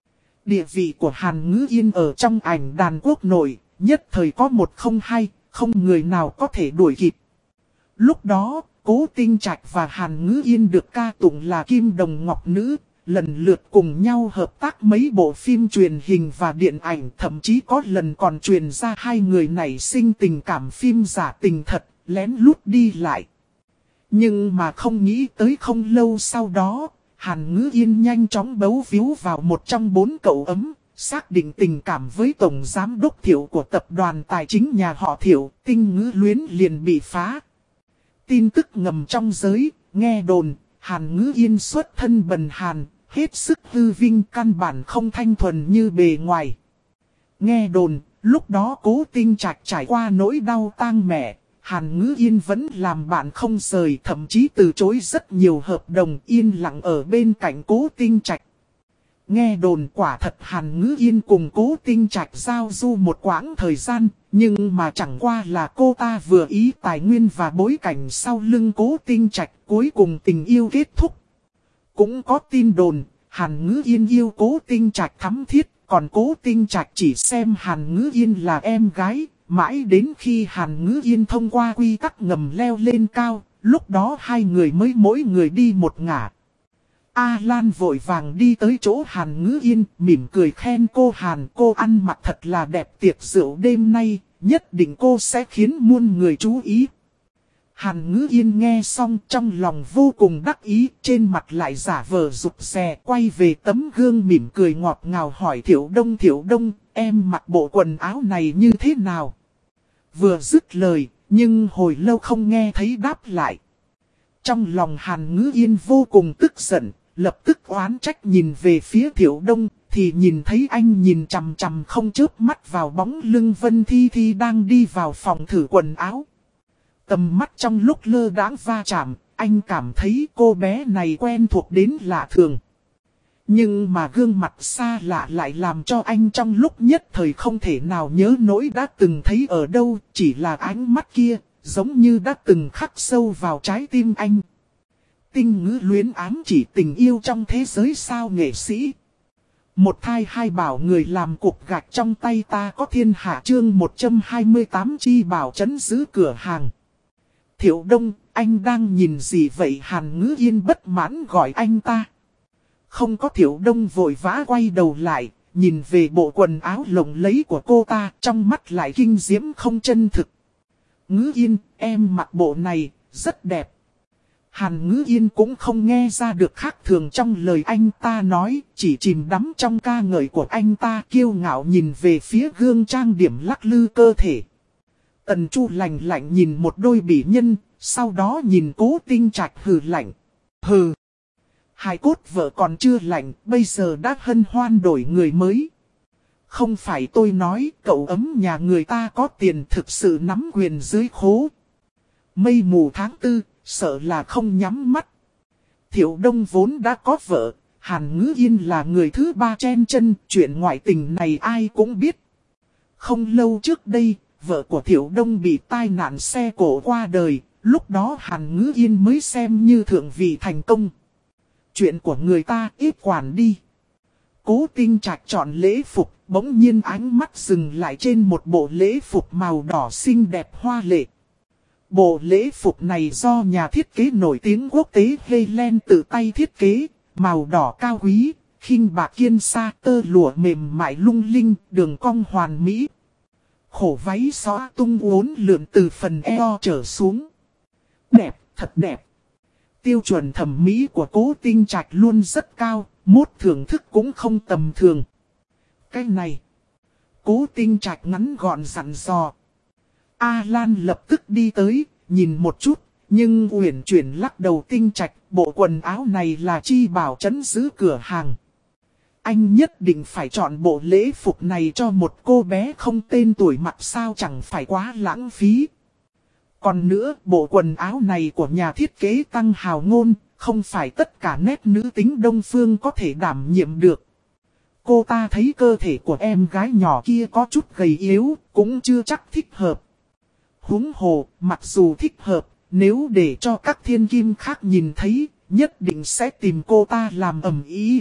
Địa vị của Hàn Ngữ Yên ở trong ảnh đàn quốc nội, nhất thời có 102, không người nào có thể đuổi kịp. Lúc đó, Cố Tinh Trạch và Hàn Ngữ Yên được ca tụng là kim đồng ngọc nữ, lần lượt cùng nhau hợp tác mấy bộ phim truyền hình và điện ảnh, thậm chí có lần còn truyền ra hai người này sinh tình cảm phim giả tình thật, lén lút đi lại. Nhưng mà không nghĩ tới không lâu sau đó, Hàn Ngữ Yên nhanh chóng bấu víu vào một trong 4 cậu ấm, xác định tình cảm với tổng giám đốc Thiệu của tập đoàn tài chính nhà họ Thiệu, tinh ngữ luyến liền bị phá. Tin tức ngầm trong giới, nghe đồn, Hàn Ngữ Yên xuất thân bần hàn, hết sức hư vinh căn bản không thanh thuần như bề ngoài. Nghe đồn, lúc đó Cố Tinh Trạch trải qua nỗi đau tang mẹ, Hàn Ngữ Yên vẫn làm bạn không rời, thậm chí từ chối rất nhiều hợp đồng yên lặng ở bên cạnh Cố Tinh Trạch. Nghe đồn quả thật Hàn Ngữ Yên cùng Cố Tinh Trạch giao du một quãng thời gian, nhưng mà chẳng qua là cô ta vừa ý tài nguyên và bối cảnh sau lưng Cố Tinh Trạch, cuối cùng tình yêu kết thúc. Cũng có tin đồn, Hàn Ngữ Yên yêu Cố Tinh Trạch thắm thiết, còn Cố Tinh Trạch chỉ xem Hàn Ngữ Yên là em gái, mãi đến khi Hàn Ngữ Yên thông qua quy tắc ngầm leo lên cao, lúc đó hai người mới mỗi người đi một ngả. A Lan vội vàng đi tới chỗ Hàn Ngữ Yên, mỉm cười khen cô Hàn, cô ăn mặc thật là đẹp, tiệc rượu đêm nay, nhất định cô sẽ khiến muôn người chú ý. Hàn Ngữ Yên nghe xong trong lòng vô cùng đắc ý, trên mặt lại giả vờ rụt rè, quay về tấm gương mỉm cười ngọt ngào hỏi Thiệu Đông, em mặc bộ quần áo này như thế nào? Vừa dứt lời, nhưng hồi lâu không nghe thấy đáp lại. Trong lòng Hàn Ngữ Yên vô cùng tức giận, lập tức oán trách nhìn về phía Thiệu Đông, thì nhìn thấy anh nhìn chằm chằm không chớp mắt vào bóng lưng Vân Thi Thi đang đi vào phòng thử quần áo. Tầm mắt trong lúc lơ đãng va chạm, anh cảm thấy cô bé này quen thuộc đến lạ thường. Nhưng mà gương mặt xa lạ lại làm cho anh trong lúc nhất thời không thể nào nhớ nổi đã từng thấy ở đâu, chỉ là ánh mắt kia, giống như đã từng khắc sâu vào trái tim anh. Tinh ngữ luyến ám chỉ tình yêu trong thế giới sao nghệ sĩ. Một thai hai bảo người làm cục gạch trong tay ta có thiên hạ chương 128 chi bảo trấn giữ cửa hàng. Thiệu Đông, anh đang nhìn gì vậy? Hàn Ngữ Yên bất mãn gọi anh ta. Không có. Thiệu Đông vội vã quay đầu lại, nhìn về bộ quần áo lộng lẫy của cô ta, trong mắt lại kinh diễm không chân thực. Ngữ Yên, em mặc bộ này, rất đẹp. Hàn Ngữ Yên cũng không nghe ra được khác thường trong lời anh ta nói, chỉ chìm đắm trong ca ngợi của anh ta, kiêu ngạo nhìn về phía gương trang điểm lắc lư cơ thể. Tần Chu lạnh lạnh nhìn một đôi bỉ nhân, sau đó nhìn Cố Tinh Trạch hừ lạnh. Hừ. Hài cốt vợ còn chưa lạnh, bây giờ đã hân hoan đổi người mới. Không phải tôi nói, cậu ấm nhà người ta có tiền thực sự nắm quyền dưới khố. Mây mù tháng 4, sợ là không nhắm mắt. Thiệu Đông vốn đã có vợ, Hàn Ngữ Yên là người thứ ba chen chân, chuyện ngoại tình này ai cũng biết. Không lâu trước đây, vợ của Thiệu Đông bị tai nạn xe cộ qua đời, lúc đó Hàn Ngữ Yên mới xem như thượng vị thành công. Chuyện của người ta ít quản đi. Cố Tinh Trạch chọn lễ phục, bỗng nhiên ánh mắt dừng lại trên một bộ lễ phục màu đỏ xinh đẹp hoa lệ. Bộ lễ phục này do nhà thiết kế nổi tiếng quốc tế Helen tự tay thiết kế, màu đỏ cao quý, khinh bạc kiên sa, tơ lụa mềm mại lung linh, đường cong hoàn mỹ. Khổ váy xõa tung uốn lượn từ phần eo trở xuống. Đẹp, thật đẹp. Tiêu chuẩn thẩm mỹ của Cố Tinh Trạch luôn rất cao, mốt thưởng thức cũng không tầm thường. Cái này, Cố Tinh Trạch ngắn gọn dặn dò. A Lan lập tức đi tới, nhìn một chút, nhưng uyển chuyển lắc đầu. Tinh Trạch, bộ quần áo này là chi bảo trấn giữ cửa hàng. Anh nhất định phải chọn bộ lễ phục này cho một cô bé không tên tuổi mặc sao chẳng phải quá lãng phí. Còn nữa, bộ quần áo này của nhà thiết kế Tăng Hào Ngôn, không phải tất cả nét nữ tính Đông Phương có thể đảm nhiệm được. Cô ta thấy cơ thể của em gái nhỏ kia có chút gầy yếu, cũng chưa chắc thích hợp. Huống hồ, mặc dù thích hợp, nếu để cho các thiên kim khác nhìn thấy, nhất định sẽ tìm cô ta làm ầm ĩ.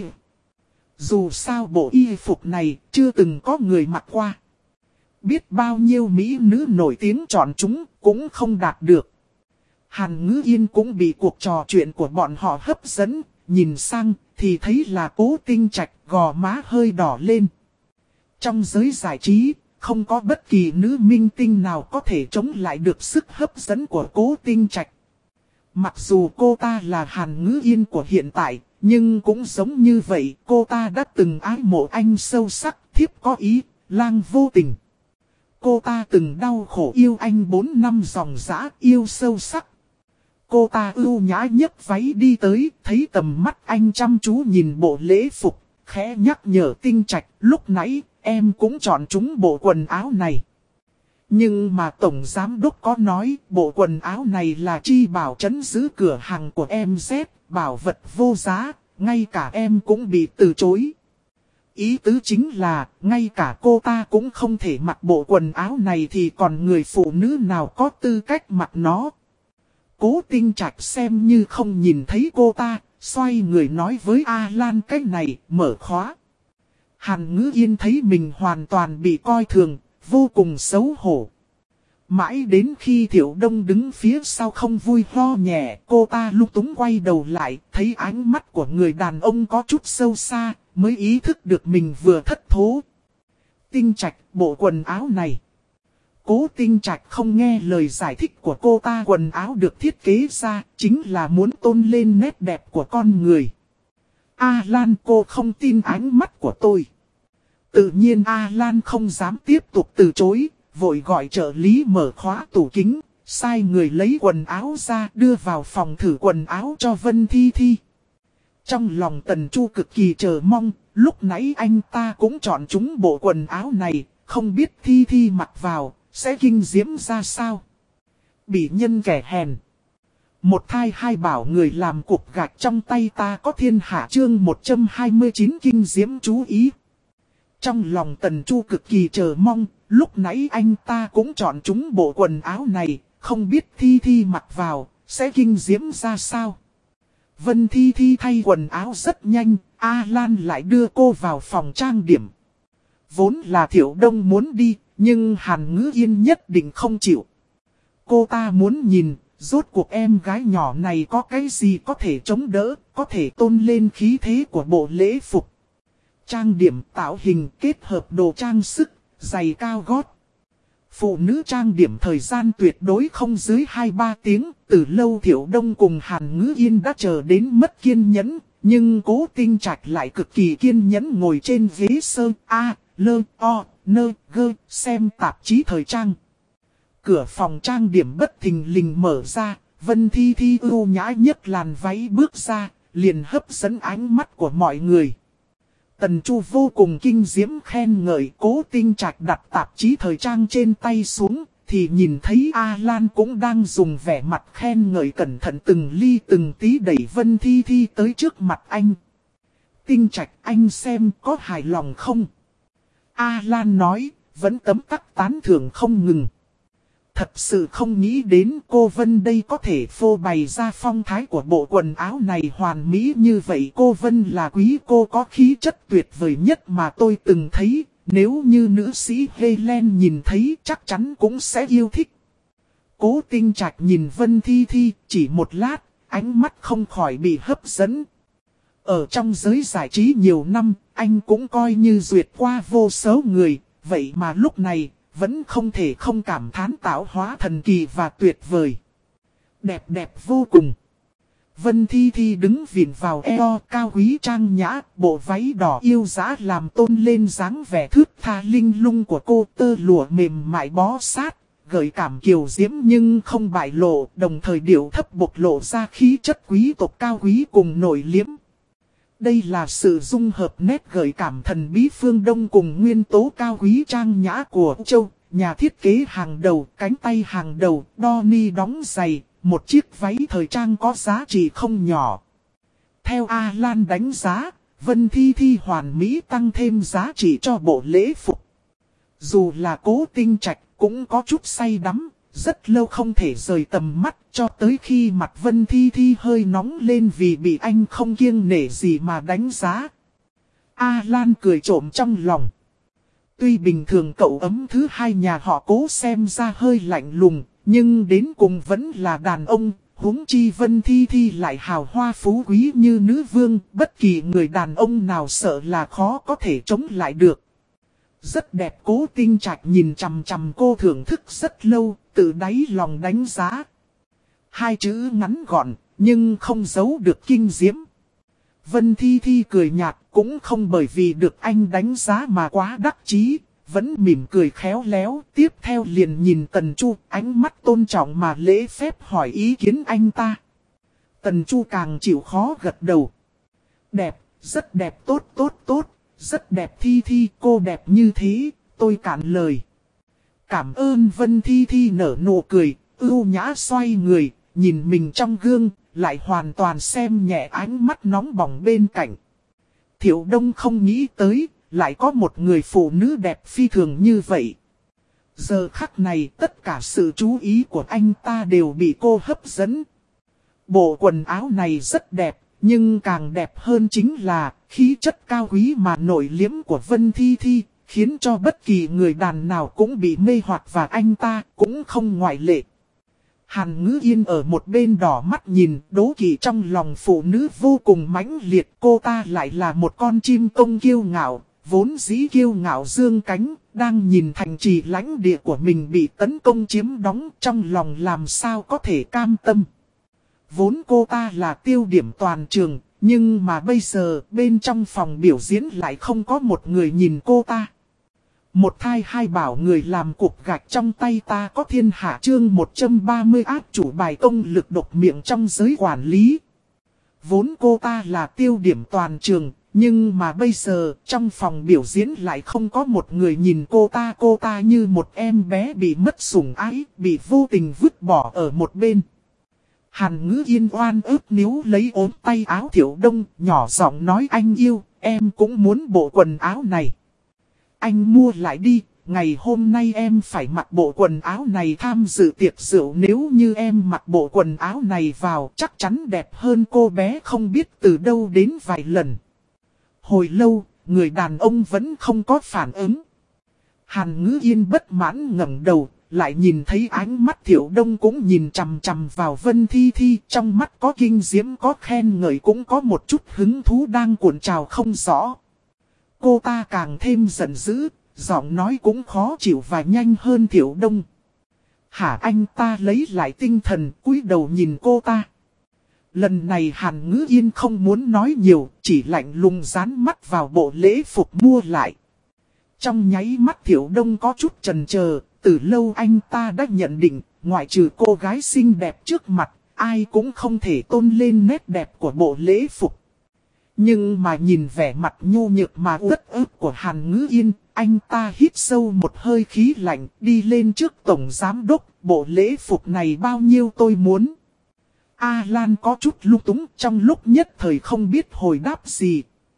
Dù sao bộ y phục này chưa từng có người mặc qua. Biết bao nhiêu mỹ nữ nổi tiếng chọn chúng cũng không đạt được. Hàn Ngữ Yên cũng bị cuộc trò chuyện của bọn họ hấp dẫn, nhìn sang thì thấy là Cố Tinh Trạch, gò má hơi đỏ lên. Trong giới giải trí, không có bất kỳ nữ minh tinh nào có thể chống lại được sức hấp dẫn của Cố Tinh Trạch. Mặc dù cô ta là Hàn Ngữ Yên của hiện tại, nhưng cũng giống như vậy, cô ta đã từng ái mộ anh sâu sắc, thiếp có ý, lang vô tình. Cô ta từng đau khổ yêu anh 4 năm dòng dã, yêu sâu sắc. Cô ta ưu nhã nhấc váy đi tới, thấy tầm mắt anh chăm chú nhìn bộ lễ phục, khẽ nhắc nhở Tinh Trạch, lúc nãy em cũng chọn chúng bộ quần áo này. Nhưng mà Tổng Giám Đốc có nói bộ quần áo này là chi bảo trấn giữ cửa hàng của em Z, bảo vật vô giá, ngay cả em cũng bị từ chối. Ý tứ chính là, ngay cả cô ta cũng không thể mặc bộ quần áo này thì còn người phụ nữ nào có tư cách mặc nó. Cố Tinh Trạch xem như không nhìn thấy cô ta, xoay người nói với A Lan cái này, mở khóa. Hàn Ngữ Yên thấy mình hoàn toàn bị coi thường, vô cùng xấu hổ. Mãi đến khi Thiệu Đông đứng phía sau không vui ho nhẹ, cô ta lung túng quay đầu lại, thấy ánh mắt của người đàn ông có chút sâu xa, mới ý thức được mình vừa thất thố. Tinh Trạch, bộ quần áo này. Cố Tinh Trạch không nghe lời giải thích của cô ta, quần áo được thiết kế ra chính là muốn tôn lên nét đẹp của con người. Lan, cô không tin ánh mắt của tôi. Tự nhiên Lan không dám tiếp tục từ chối, vội gọi trợ lý mở khóa tủ kính, sai người lấy quần áo ra đưa vào phòng thử quần áo cho Vân Thi Thi. Trong lòng Tần Chu cực kỳ chờ mong, lúc nãy anh ta cũng chọn chúng bộ quần áo này, không biết Thi Thi mặc vào, sẽ kinh diễm ra sao. Bị nhân kẻ hèn. Một thai hai bảo người làm cục gạch trong tay ta có thiên hạ chương 129 kinh diễm chú ý. Trong lòng Tần Chu cực kỳ chờ mong, lúc nãy anh ta cũng chọn chúng bộ quần áo này, không biết Thi Thi mặc vào, sẽ kinh diễm ra sao. Vân Thi Thi thay quần áo rất nhanh, Lan lại đưa cô vào phòng trang điểm. Vốn là Thiệu Đông muốn đi, nhưng Hàn Ngữ Yên nhất định không chịu. Cô ta muốn nhìn, rốt cuộc em gái nhỏ này có cái gì có thể chống đỡ, có thể tôn lên khí thế của bộ lễ phục. Trang điểm tạo hình kết hợp đồ trang sức, giày cao gót. Phụ nữ trang điểm thời gian tuyệt đối không dưới 2-3 tiếng, từ lâu Thiệu Đông cùng Hàn Ngữ Yên đã chờ đến mất kiên nhẫn, nhưng Cố Tinh Trạch lại cực kỳ kiên nhẫn ngồi trên ghế sơ xem tạp chí thời trang. Cửa phòng trang điểm bất thình lình mở ra, Vân Thi Thi ưu nhã nhất làn váy bước ra, liền hấp dẫn ánh mắt của mọi người. Tần Chu vô cùng kinh diễm khen ngợi. Cố Tinh Trạch đặt tạp chí thời trang trên tay xuống, thì nhìn thấy Lan cũng đang dùng vẻ mặt khen ngợi cẩn thận từng ly từng tí đẩy Vân Thi Thi tới trước mặt anh. Tinh Trạch, anh xem có hài lòng không? Lan nói, vẫn tấm tắc tán thưởng không ngừng. Thật sự không nghĩ đến cô Vân đây có thể phô bày ra phong thái của bộ quần áo này hoàn mỹ như vậy. Cô Vân là quý cô có khí chất tuyệt vời nhất mà tôi từng thấy. Nếu như nữ sĩ Helen nhìn thấy chắc chắn cũng sẽ yêu thích. Cố Tinh Trạch nhìn Vân Thi Thi chỉ một lát, ánh mắt không khỏi bị hấp dẫn. Ở trong giới giải trí nhiều năm, anh cũng coi như duyệt qua vô số người, vậy mà lúc này vẫn không thể không cảm thán tạo hóa thần kỳ và tuyệt vời. Đẹp đẹp vô cùng. Vân Thi Thi đứng vịn vào eo cao quý trang nhã, bộ váy đỏ yêu dã làm tôn lên dáng vẻ thướt tha linh lung của cô, tơ lụa mềm mại bó sát, gợi cảm kiều diễm nhưng không bại lộ, đồng thời điệu thấp bộc lộ ra khí chất quý tộc cao quý cùng nổi liếm. Đây là sự dung hợp nét gợi cảm thần bí phương Đông cùng nguyên tố cao quý trang nhã của Châu, nhà thiết kế hàng đầu, cánh tay hàng đầu, đo ni đóng giày, một chiếc váy thời trang có giá trị không nhỏ. Theo Lan đánh giá, Vân Thi Thi hoàn mỹ tăng thêm giá trị cho bộ lễ phục. Dù là Cố Tinh Trạch cũng có chút say đắm, rất lâu không thể rời tầm mắt cho tới khi mặt Vân Thi Thi hơi nóng lên vì bị anh không kiêng nể gì mà đánh giá. Lan cười trộm trong lòng. Tuy bình thường cậu ấm thứ hai nhà họ Cố xem ra hơi lạnh lùng, nhưng đến cùng vẫn là đàn ông, huống chi Vân Thi Thi lại hào hoa phú quý như nữ vương, bất kỳ người đàn ông nào sợ là khó có thể chống lại được. Rất đẹp. Cố Tinh Trạch nhìn chằm chằm cô thưởng thức rất lâu, tự đáy lòng đánh giá. Hai chữ ngắn gọn, nhưng không giấu được kinh diễm. Vân Thi Thi cười nhạt, cũng không bởi vì được anh đánh giá mà quá đắc chí, vẫn mỉm cười khéo léo. Tiếp theo liền nhìn Tần Chu, ánh mắt tôn trọng mà lễ phép hỏi ý kiến anh ta. Tần Chu càng chịu khó gật đầu. Đẹp, rất đẹp, tốt. Rất đẹp Thi Thi, cô đẹp như thế, tôi cạn lời. Cảm ơn. Vân Thi Thi nở nụ cười, ưu nhã xoay người, nhìn mình trong gương, lại hoàn toàn xem nhẹ ánh mắt nóng bỏng bên cạnh. Thiệu Đông không nghĩ tới, lại có một người phụ nữ đẹp phi thường như vậy. Giờ khắc này tất cả sự chú ý của anh ta đều bị cô hấp dẫn. Bộ quần áo này rất đẹp, nhưng càng đẹp hơn chính là khí chất cao quý mà nổi liếm của Vân Thi Thi, khiến cho bất kỳ người đàn nào cũng bị mê hoặc và anh ta cũng không ngoại lệ. Hàn Ngữ Yên ở một bên đỏ mắt nhìn, đố kỵ trong lòng phụ nữ vô cùng mãnh liệt. Cô ta lại là một con chim công kiêu ngạo, Vốn dĩ kiêu ngạo dương cánh, đang nhìn thành trì lãnh địa của mình bị tấn công chiếm đóng, trong lòng làm sao có thể cam tâm. Vốn cô ta là tiêu điểm toàn trường, nhưng mà bây giờ bên trong phòng biểu diễn lại không có một người nhìn cô ta. Một thai hai bảo người làm cục gạch trong tay ta có thiên hạ chương 130 áp chủ bài công lực độc miệng trong giới quản lý. Vốn cô ta là tiêu điểm toàn trường, nhưng mà bây giờ trong phòng biểu diễn lại không có một người nhìn cô ta như một em bé bị mất sủng ái, bị vô tình vứt bỏ ở một bên. Hàn Ngữ Yên oan ức níu lấy ốm tay áo Thiệu Đông, nhỏ giọng nói anh yêu, em cũng muốn bộ quần áo này. Anh mua lại đi, ngày hôm nay em phải mặc bộ quần áo này tham dự tiệc rượu, nếu như em mặc bộ quần áo này vào chắc chắn đẹp hơn cô bé không biết từ đâu đến vài lần. Hồi lâu, người đàn ông vẫn không có phản ứng. Hàn Ngữ Yên bất mãn ngẩng đầu, lại nhìn thấy ánh mắt Thiệu Đông cũng nhìn chằm chằm vào Vân Thi Thi, trong mắt có kinh diễm có khen ngợi cũng có một chút hứng thú đang cuộn trào không rõ. Cô ta càng thêm giận dữ, giọng nói cũng khó chịu và nhanh hơn Thiệu Đông. Hả, anh ta lấy lại tinh thần, cúi đầu nhìn cô ta. Lần này Hàn Ngữ Yên không muốn nói nhiều, chỉ lạnh lùng dán mắt vào bộ lễ phục mua lại. Trong nháy mắt Thiệu Đông có chút chần chờ, từ lâu anh ta đã nhận định, ngoại trừ cô gái xinh đẹp trước mặt, ai cũng không thể tôn lên nét đẹp của bộ lễ phục. Nhưng mà nhìn vẻ mặt nhu nhược mà uất ức của Hàn Ngữ Yên, anh ta hít sâu một hơi khí lạnh, đi lên trước tổng giám đốc, bộ lễ phục này bao nhiêu tôi muốn. A Lan có chút lung túng, trong lúc nhất thời không biết hồi đáp gì.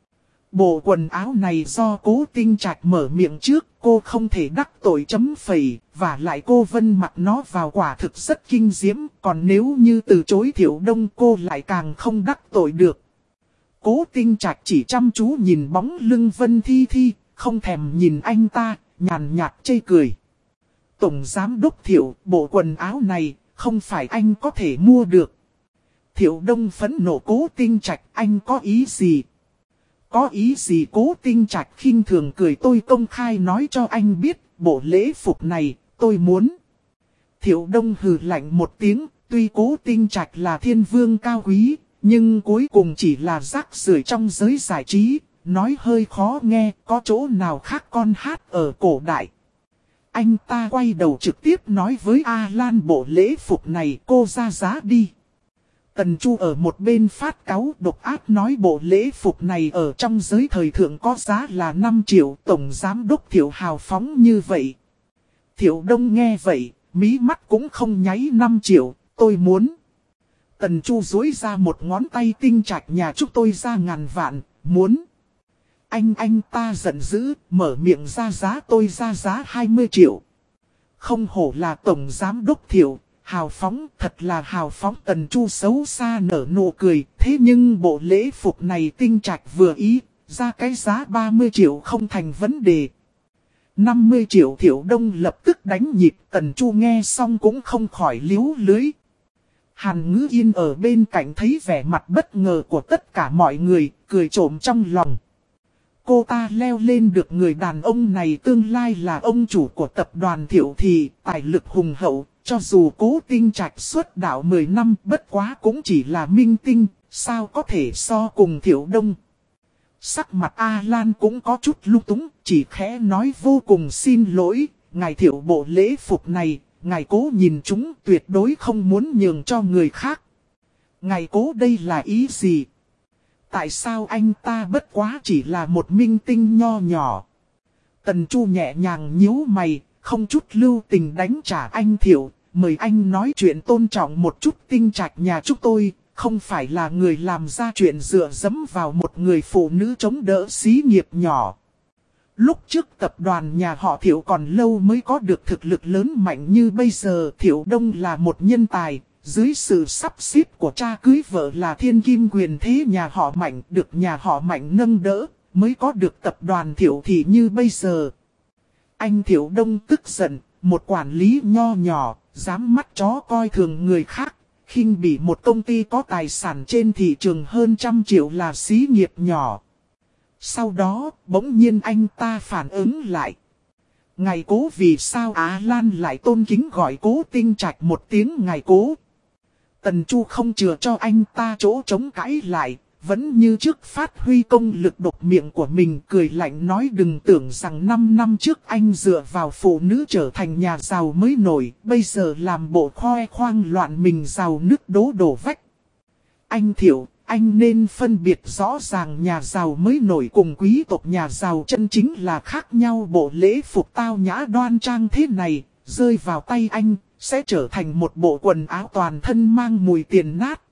Bộ quần áo này do Cố Tinh Trạch mở miệng trước, cô không thể đắc tội chấm phẩy, và lại cô Vân mặc nó vào quả thực rất kinh diễm, còn nếu như từ chối Thiệu Đông cô lại càng không đắc tội được. Cố Tinh Trạch chỉ chăm chú nhìn bóng lưng Vân Thi Thi, không thèm nhìn anh ta, nhàn nhạt chê cười. Tổng giám đốc Thiệu, bộ quần áo này, không phải anh có thể mua được. Thiệu Đông phẫn nộ Cố Tinh Trạch, anh có ý gì? Có ý gì? Cố Tinh Trạch khinh thường cười, tôi công khai nói cho anh biết, bộ lễ phục này, tôi muốn. Thiệu Đông hừ lạnh một tiếng, tuy Cố Tinh Trạch là thiên vương cao quý, nhưng cuối cùng chỉ là rác rưởi trong giới giải trí, nói hơi khó nghe, có chỗ nào khác con hát ở cổ đại. Anh ta quay đầu trực tiếp nói với A Lan, bộ lễ phục này cô ra giá đi. Tần Chu ở một bên phát cáu độc ác nói bộ lễ phục này ở trong giới thời thượng có giá là 5 triệu, tổng giám đốc Thiệu hào phóng như vậy. Thiệu Đông nghe vậy, mí mắt cũng không nháy, 5 triệu, tôi muốn. Tần Chu duỗi ra một ngón tay, Tinh Trạch nhà chúng tôi ra ngàn vạn, muốn. Anh ta giận dữ, mở miệng ra giá, tôi ra giá 20 triệu. Không hổ là tổng giám đốc Thiệu, hào phóng, thật là hào phóng. Tần Chu xấu xa nở nụ cười, thế nhưng bộ lễ phục này Tinh Trạch vừa ý, ra cái giá 30 triệu không thành vấn đề. 50 triệu Thiệu Đông lập tức đánh nhịp, Tần Chu nghe xong cũng không khỏi liếu lưới. Hàn Ngữ Yên ở bên cạnh thấy vẻ mặt bất ngờ của tất cả mọi người, cười trộm trong lòng. Cô ta leo lên được người đàn ông này tương lai là ông chủ của tập đoàn Thiệu thì tài lực hùng hậu, cho dù Cố Tinh Trạch xuất đạo 10 năm bất quá cũng chỉ là minh tinh, sao có thể so cùng Thiệu Đông. Sắc mặt A Lan cũng có chút lung túng, chỉ khẽ nói vô cùng xin lỗi, ngài Thiệu bộ lễ phục này, ngài Cố nhìn chúng tuyệt đối không muốn nhường cho người khác. Ngài Cố đây là ý gì? Tại sao anh ta bất quá chỉ là một minh tinh nho nhỏ? Tần Chu nhẹ nhàng nhíu mày, không chút lưu tình đánh trả anh Thiệu, mời anh nói chuyện tôn trọng một chút. Tinh Trạch nhà chúng tôi, không phải là người làm ra chuyện dựa dẫm vào một người phụ nữ chống đỡ xí nghiệp nhỏ. Lúc trước tập đoàn nhà họ Thiệu còn lâu mới có được thực lực lớn mạnh như bây giờ. Thiệu Đông là một nhân tài, dưới sự sắp xếp của cha cưới vợ là thiên kim quyền thế nhà họ Mạnh, được nhà họ Mạnh nâng đỡ, mới có được tập đoàn Thiệu thị như bây giờ. Anh Thiệu Đông tức giận, một quản lý nho nhỏ, dám mắt chó coi thường người khác, khinh bỉ một công ty có tài sản trên thị trường hơn 100 triệu là xí nghiệp nhỏ. Sau đó, bỗng nhiên anh ta phản ứng lại. Ngài Cố vì sao Á Lan lại tôn kính gọi Cố Tinh Trạch một tiếng ngài Cố. Tần Chu không chừa cho anh ta chỗ chống cãi lại, vẫn như trước phát huy công lực độc miệng của mình, cười lạnh nói đừng tưởng rằng 5 năm trước anh dựa vào phụ nữ trở thành nhà giàu mới nổi, bây giờ làm bộ khoe khoang loạn mình giàu nứt đổ vách. Anh Thiệu, anh nên phân biệt rõ ràng nhà giàu mới nổi cùng quý tộc nhà giàu chân chính là khác nhau. Bộ lễ phục tao nhã đoan trang thế này, rơi vào tay anh, sẽ trở thành một bộ quần áo toàn thân mang mùi tiền nát.